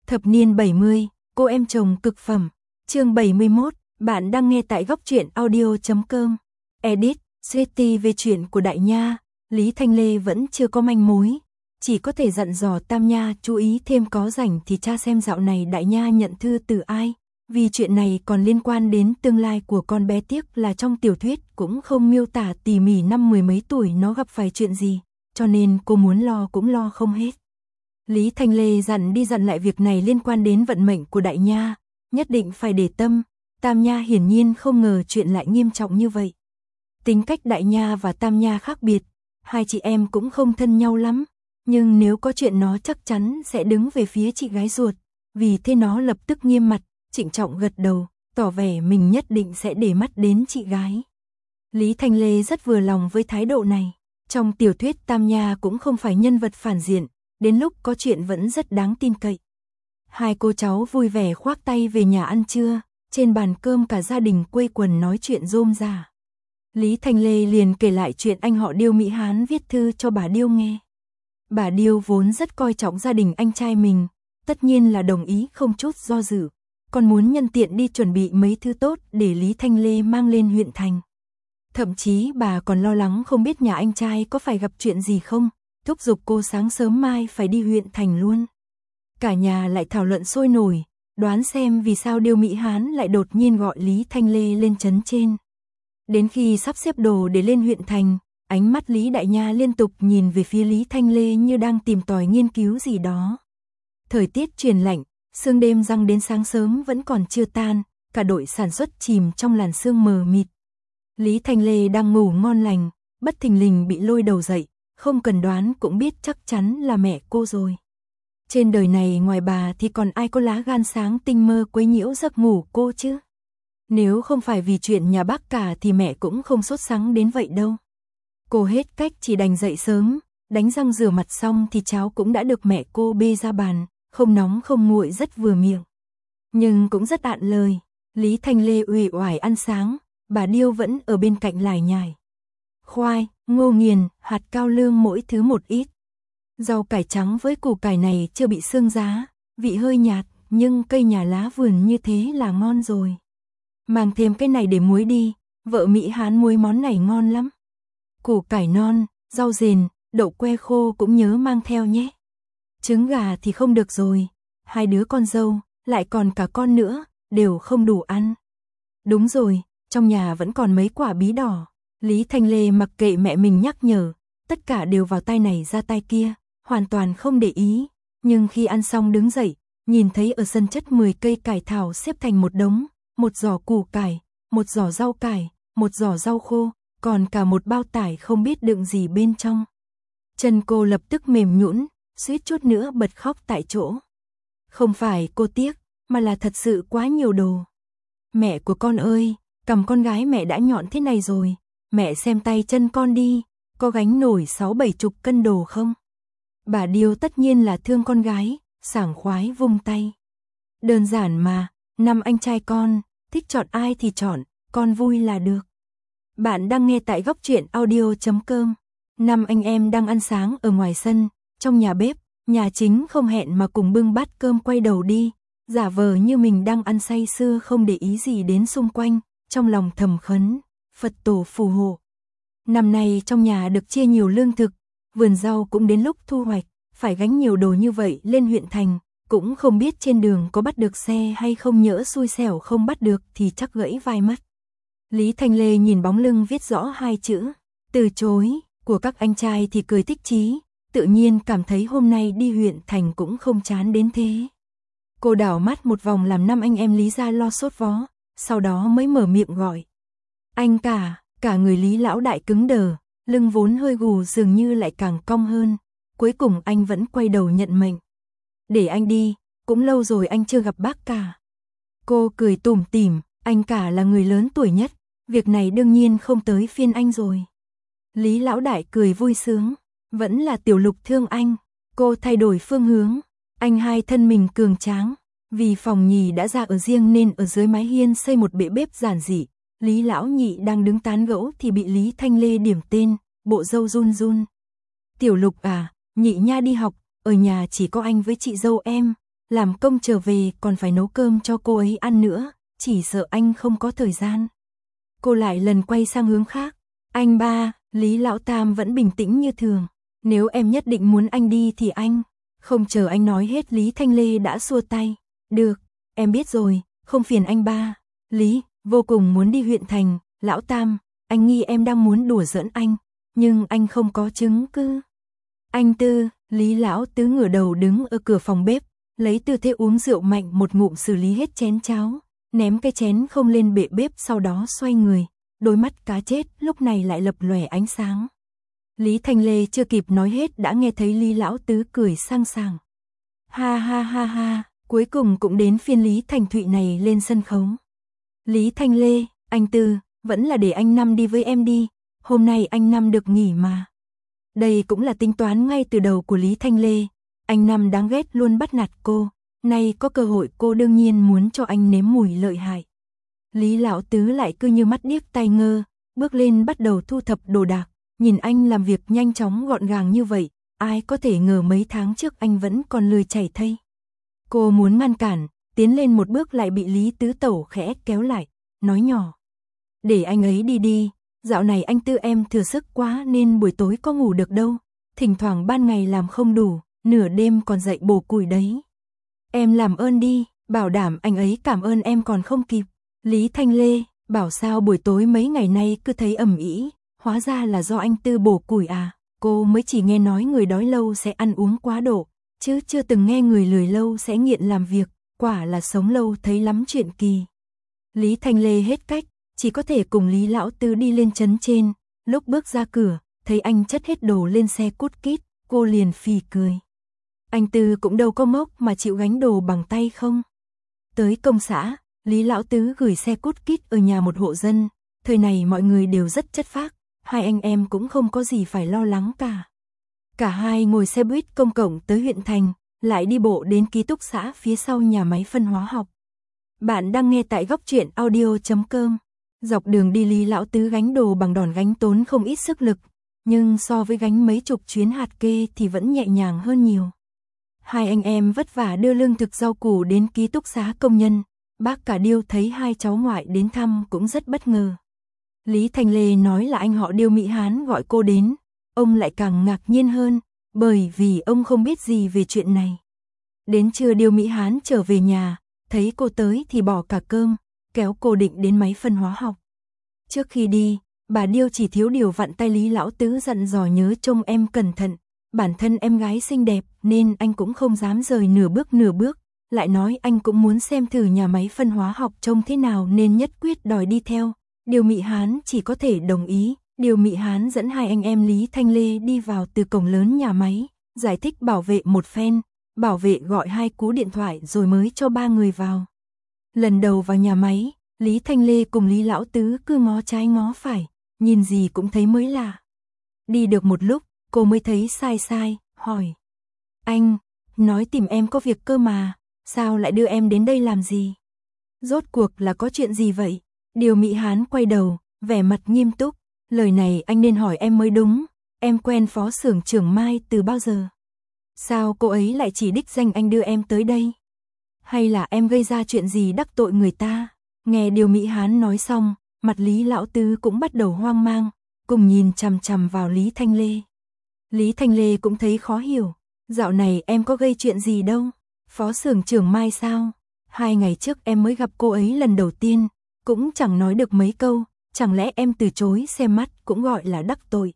Thập niên 70, cô em chồng cực phẩm. Chương 71, bạn đang nghe tại góc truyện audio.com. Edit, Sweetie về chuyện của Đại Nha, Lý Thanh Lê vẫn chưa có manh mối. Chỉ có thể dặn dò Tam Nha chú ý thêm, có rảnh thì tra xem dạo này Đại Nha nhận thư từ ai. Vì chuyện này còn liên quan đến tương lai của con bé, tiếc là trong tiểu thuyết cũng không miêu tả tỉ mỉ năm mười mấy tuổi nó gặp phải chuyện gì, cho nên cô muốn lo cũng lo không hết. Lý Thanh Lê dặn đi dặn lại, việc này liên quan đến vận mệnh của Đại Nha, nhất định phải để tâm. Tam Nha hiển nhiên không ngờ chuyện lại nghiêm trọng như vậy. Tính cách Đại Nha và Tam Nha khác biệt, hai chị em cũng không thân nhau lắm, nhưng nếu có chuyện nó chắc chắn sẽ đứng về phía chị gái ruột. Vì thế nó lập tức nghiêm mặt, trịnh trọng gật đầu, tỏ vẻ mình nhất định sẽ để mắt đến chị gái. Lý Thanh Lê rất vừa lòng với thái độ này. Trong tiểu thuyết Tam Nha cũng không phải nhân vật phản diện, đến lúc có chuyện vẫn rất đáng tin cậy. Hai cô cháu vui vẻ khoác tay về nhà ăn trưa, trên bàn cơm cả gia đình quây quần nói chuyện rôm rả. Lý Thanh Lê liền kể lại chuyện anh họ Điêu Mỹ Hán viết thư cho bà Điêu nghe. Bà Điêu vốn rất coi trọng gia đình anh trai mình, tất nhiên là đồng ý không chút do dự, còn muốn nhân tiện đi chuẩn bị mấy thứ tốt để Lý Thanh Lê mang lên huyện thành. Thậm chí bà còn lo lắng không biết nhà anh trai có phải gặp chuyện gì không, thúc giục cô sáng sớm mai phải đi huyện thành luôn. Cả nhà lại thảo luận sôi nổi, đoán xem vì sao Điêu Mỹ Hán lại đột nhiên gọi Lý Thanh Lê lên trấn trên. Đến khi sắp xếp đồ để lên huyện thành, ánh mắt Lý Đại Nha liên tục nhìn về phía Lý Thanh Lê như đang tìm tòi nghiên cứu gì đó. Thời tiết chuyển lạnh, sương đêm giăng đến sáng sớm vẫn còn chưa tan, cả đội sản xuất chìm trong làn sương mờ mịt. Lý Thanh Lê đang ngủ ngon lành, bất thình lình bị lôi đầu dậy, không cần đoán cũng biết chắc chắn là mẹ cô rồi. Trên đời này ngoài bà thì còn ai có lá gan sáng tinh mơ quấy nhiễu giấc ngủ cô chứ? Nếu không phải vì chuyện nhà bác cả thì mẹ cũng không sốt sắng đến vậy đâu. Cô hết cách chỉ đành dậy sớm, đánh răng rửa mặt xong thì cháo cũng đã được mẹ cô bê ra bàn, không nóng không nguội rất vừa miệng. Nhưng cũng rất ạn lời. Lý Thanh Lê uể oải ăn sáng, bà Điêu vẫn ở bên cạnh lải nhải. Khoai, ngô nghiền, hạt cao lương mỗi thứ một ít. Rau cải trắng với củ cải này chưa bị sương giá, vị hơi nhạt, nhưng cây nhà lá vườn như thế là ngon rồi. Mang thêm cái này để muối đi, vợ Mỹ Hán muối món này ngon lắm. Củ cải non, rau rền, đậu que khô cũng nhớ mang theo nhé. Trứng gà thì không được rồi, hai đứa con dâu, lại còn cả con nữa, đều không đủ ăn. Đúng rồi, trong nhà vẫn còn mấy quả bí đỏ. Lý Thanh Lê mặc kệ mẹ mình nhắc nhở, tất cả đều vào tay này ra tay kia, hoàn toàn không để ý. Nhưng khi ăn xong đứng dậy, nhìn thấy ở sân chất 10 cây cải thảo xếp thành một đống, một giỏ củ cải, một giỏ rau cải, một giỏ rau khô, còn cả một bao tải không biết đựng gì bên trong. Chân cô lập tức mềm nhũn, suýt chút nữa bật khóc tại chỗ. Không phải cô tiếc, mà là thật sự quá nhiều đồ. Mẹ của con ơi, cầm con gái mẹ đã nhọn thế này rồi, mẹ xem tay chân con đi, có gánh nổi 60-70 cân đồ không? Bà Điêu tất nhiên là thương con gái, sảng khoái vung tay. Đơn giản mà, năm anh trai con, thích chọn ai thì chọn, con vui là được. Bạn đang nghe tại góc truyện audio.com. Năm anh em đang ăn sáng ở ngoài sân, trong nhà bếp, nhà chính không hẹn mà cùng bưng bát cơm quay đầu đi, giả vờ như mình đang ăn say sưa không để ý gì đến xung quanh, trong lòng thầm khấn, Phật tổ phù hộ. Năm nay trong nhà được chia nhiều lương thực, vườn rau cũng đến lúc thu hoạch, phải gánh nhiều đồ như vậy lên huyện thành, cũng không biết trên đường có bắt được xe hay không, nhỡ xui xẻo không bắt được thì chắc gãy vai mất. Lý Thanh Lê nhìn bóng lưng viết rõ hai chữ, từ chối, của các anh trai thì cười thích chí, tự nhiên cảm thấy hôm nay đi huyện thành cũng không chán đến thế. Cô đảo mắt một vòng làm năm anh em Lý ra lo sốt vó, sau đó mới mở miệng gọi. Anh cả người Lý lão đại cứng đờ, lưng vốn hơi gù dường như lại càng cong hơn, cuối cùng anh vẫn quay đầu nhận mệnh. Để anh đi, cũng lâu rồi anh chưa gặp bác cả. Cô cười tủm tỉm, anh cả là người lớn tuổi nhất, việc này đương nhiên không tới phiên anh rồi. Lý lão đại cười vui sướng, vẫn là Tiểu Lục thương anh. Cô thay đổi phương hướng, anh hai thân mình cường tráng, vì phòng nhì đã ra ở riêng nên ở dưới mái hiên xây một bệ bếp giản dị. Lý lão nhị đang đứng tán gẫu thì bị Lý Thanh Lê điểm tên, bộ dâu run run. Tiểu Lục à, nhị nha đi học, ở nhà chỉ có anh với chị dâu em, làm công trở về còn phải nấu cơm cho cô ấy ăn nữa, chỉ sợ anh không có thời gian. Cô lại lần quay sang hướng khác. Anh ba, Lý Lão Tam vẫn bình tĩnh như thường. Nếu em nhất định muốn anh đi thì anh. Không chờ anh nói hết Lý Thanh Lê đã xua tay. Được, em biết rồi, không phiền anh ba. Lý, vô cùng muốn đi huyện thành. Lão Tam, anh nghi em đang muốn đùa giỡn anh, nhưng anh không có chứng cứ. Anh Tư, Lý Lão Tứ ngửa đầu đứng ở cửa phòng bếp, lấy tư thế uống rượu mạnh một ngụm xử lý hết chén cháo, ném cái chén không lên bệ bếp sau đó xoay người, đôi mắt cá chết lúc này lại lập lòe ánh sáng. Lý Thanh Lê chưa kịp nói hết đã nghe thấy Lý Lão Tứ cười sang sảng. Ha ha ha ha, cuối cùng cũng đến phiên Lý Thành Thụy này lên sân khấu. Lý Thanh Lê, anh Tư, vẫn là để anh Năm đi với em đi, hôm nay anh Năm được nghỉ mà. Đây cũng là tính toán ngay từ đầu của Lý Thanh Lê, anh Năm đáng ghét luôn bắt nạt cô, nay có cơ hội cô đương nhiên muốn cho anh nếm mùi lợi hại. Lý Lão Tứ lại cứ như mắt điếc tai ngơ, bước lên bắt đầu thu thập đồ đạc, nhìn anh làm việc nhanh chóng gọn gàng như vậy, ai có thể ngờ mấy tháng trước anh vẫn còn lười chảy thây. Cô muốn ngăn cản, tiến lên một bước lại bị Lý Tứ Tẩu khẽ kéo lại, nói nhỏ. Để anh ấy đi đi, dạo này anh Tư em thừa sức quá nên buổi tối có ngủ được đâu, thỉnh thoảng ban ngày làm không đủ, nửa đêm còn dậy bổ củi đấy. Em làm ơn đi, bảo đảm anh ấy cảm ơn em còn không kịp. Lý Thanh Lê, bảo sao buổi tối mấy ngày nay cứ thấy ầm ĩ, hóa ra là do anh Tư bổ củi à, cô mới chỉ nghe nói người đói lâu sẽ ăn uống quá độ, chứ chưa từng nghe người lười lâu sẽ nghiện làm việc, quả là sống lâu thấy lắm chuyện kỳ. Lý Thanh Lê hết cách, chỉ có thể cùng Lý Lão Tứ đi lên trấn trên, lúc bước ra cửa, thấy anh chất hết đồ lên xe cút kít, cô liền phì cười. Anh Tư cũng đâu có mốc mà chịu gánh đồ bằng tay không. Tới công xã, Lý Lão Tứ gửi xe cút kít ở nhà một hộ dân, thời này mọi người đều rất chất phác, hai anh em cũng không có gì phải lo lắng cả. Cả hai ngồi xe buýt công cộng tới huyện thành, lại đi bộ đến ký túc xá phía sau nhà máy phân hóa học. Bạn đang nghe tại góc truyện audio.com. Dọc đường đi Lý Lão Tứ gánh đồ bằng đòn gánh tốn không ít sức lực, nhưng so với gánh mấy chục chuyến hạt kê thì vẫn nhẹ nhàng hơn nhiều. Hai anh em vất vả đưa lương thực rau củ đến ký túc xá công nhân, bác cả Điêu thấy hai cháu ngoại đến thăm cũng rất bất ngờ. Lý Thanh Lê nói là anh họ Điêu Mỹ Hán gọi cô đến, ông lại càng ngạc nhiên hơn, bởi vì ông không biết gì về chuyện này. Đến trưa Điêu Mỹ Hán trở về nhà, thấy cô tới thì bỏ cả cơm, kéo cô định đến máy phân hóa học. Trước khi đi, bà Điêu chỉ thiếu điều vặn tay Lý Lão Tứ dặn dò nhớ trông em cẩn thận, bản thân em gái xinh đẹp nên anh cũng không dám rời nửa bước, lại nói anh cũng muốn xem thử nhà máy phân hóa học trông thế nào nên nhất quyết đòi đi theo. Điêu Mỹ Hán chỉ có thể đồng ý, Điêu Mỹ Hán dẫn hai anh em Lý Thanh Lê đi vào từ cổng lớn nhà máy, giải thích bảo vệ một phen, bảo vệ gọi hai cú điện thoại rồi mới cho ba người vào. Lần đầu vào nhà máy, Lý Thanh Lê cùng Lý Lão Tứ cứ ngó trái ngó phải, nhìn gì cũng thấy mới lạ. Đi được một lúc, cô mới thấy sai, hỏi. Anh, nói tìm em có việc cơ mà, sao lại đưa em đến đây làm gì? Rốt cuộc là có chuyện gì vậy? Điêu Mỹ Hán quay đầu, vẻ mặt nghiêm túc, lời này anh nên hỏi em mới đúng, em quen phó xưởng trưởng Mai từ bao giờ? Sao cô ấy lại chỉ đích danh anh đưa em tới đây? Hay là em gây ra chuyện gì đắc tội người ta? Nghe Điêu Mỹ Hán nói xong, mặt Lý Lão Tứ cũng bắt đầu hoang mang, cùng nhìn chằm chằm vào Lý Thanh Lê. Lý Thanh Lê cũng thấy khó hiểu, dạo này em có gây chuyện gì đâu, phó xưởng trưởng Mai sao? 2 ngày trước em mới gặp cô ấy lần đầu tiên, cũng chẳng nói được mấy câu, chẳng lẽ em từ chối xem mắt cũng gọi là đắc tội.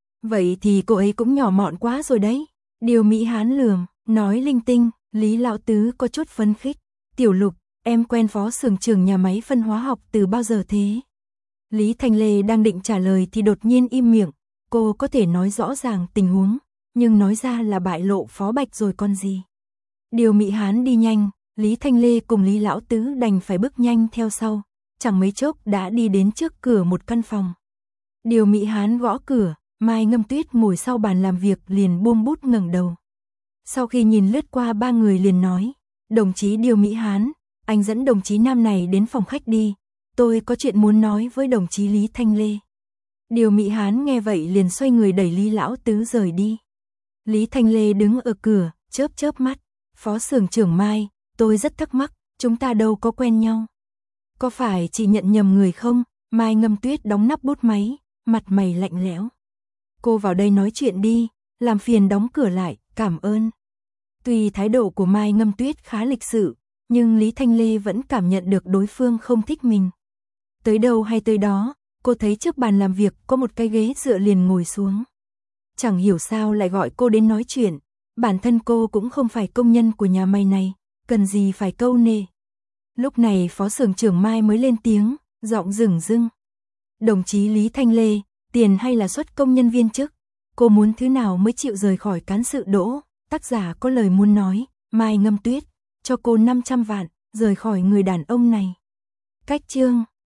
Vậy thì cô ấy cũng nhỏ mọn quá rồi đấy. Điêu Mỹ Hán lườm, nói linh tinh. Lý Lão Tứ có chút phấn khích. Tiểu Lục, em quen phó xưởng trưởng nhà máy phân hóa học từ bao giờ thế? Lý Thanh Lê đang định trả lời thì đột nhiên im miệng. Cô có thể nói rõ ràng tình huống, nhưng nói ra là bại lộ Phó Bạch rồi còn gì. Điêu Mỹ Hán đi nhanh, Lý Thanh Lê cùng Lý Lão Tứ đành phải bước nhanh theo sau. Chẳng mấy chốc đã đi đến trước cửa một căn phòng. Điêu Mỹ Hán gõ cửa, Mai Ngâm Tuyết ngồi sau bàn làm việc liền buông bút ngẩng đầu. Sau khi nhìn lướt qua 3 người liền nói, đồng chí Điêu Mỹ Hán, anh dẫn đồng chí Nam này đến phòng khách đi, tôi có chuyện muốn nói với đồng chí Lý Thanh Lê. Điêu Mỹ Hán nghe vậy liền xoay người đẩy Lý Lão Tứ rời đi. Lý Thanh Lê đứng ở cửa, chớp mắt, Phó xưởng trưởng Mai, tôi rất thắc mắc, chúng ta đâu có quen nhau. Có phải chị nhận nhầm người không? Mai Ngâm Tuyết đóng nắp bút máy, mặt mày lạnh lẽo. Cô vào đây nói chuyện đi, làm phiền đóng cửa lại, cảm ơn. Tuy thái độ của Mai Ngâm Tuyết khá lịch sự, nhưng Lý Thanh Lê vẫn cảm nhận được đối phương không thích mình. Tới đâu hay tới đó, cô thấy trước bàn làm việc có một cái ghế dựa liền ngồi xuống. Chẳng hiểu sao lại gọi cô đến nói chuyện, bản thân cô cũng không phải công nhân của nhà may này, cần gì phải câu nệ. Lúc này phó xưởng trưởng Mai mới lên tiếng, giọng rừng rưng. Đồng chí Lý Thanh Lê, tiền hay là suất công nhân viên chức? Cô muốn thứ nào mới chịu rời khỏi cán sự Đỗ? Tác giả có lời muốn nói, Mai Ngâm Tuyết, cho cô 500 vạn, rời khỏi người đàn ông này. Cách chương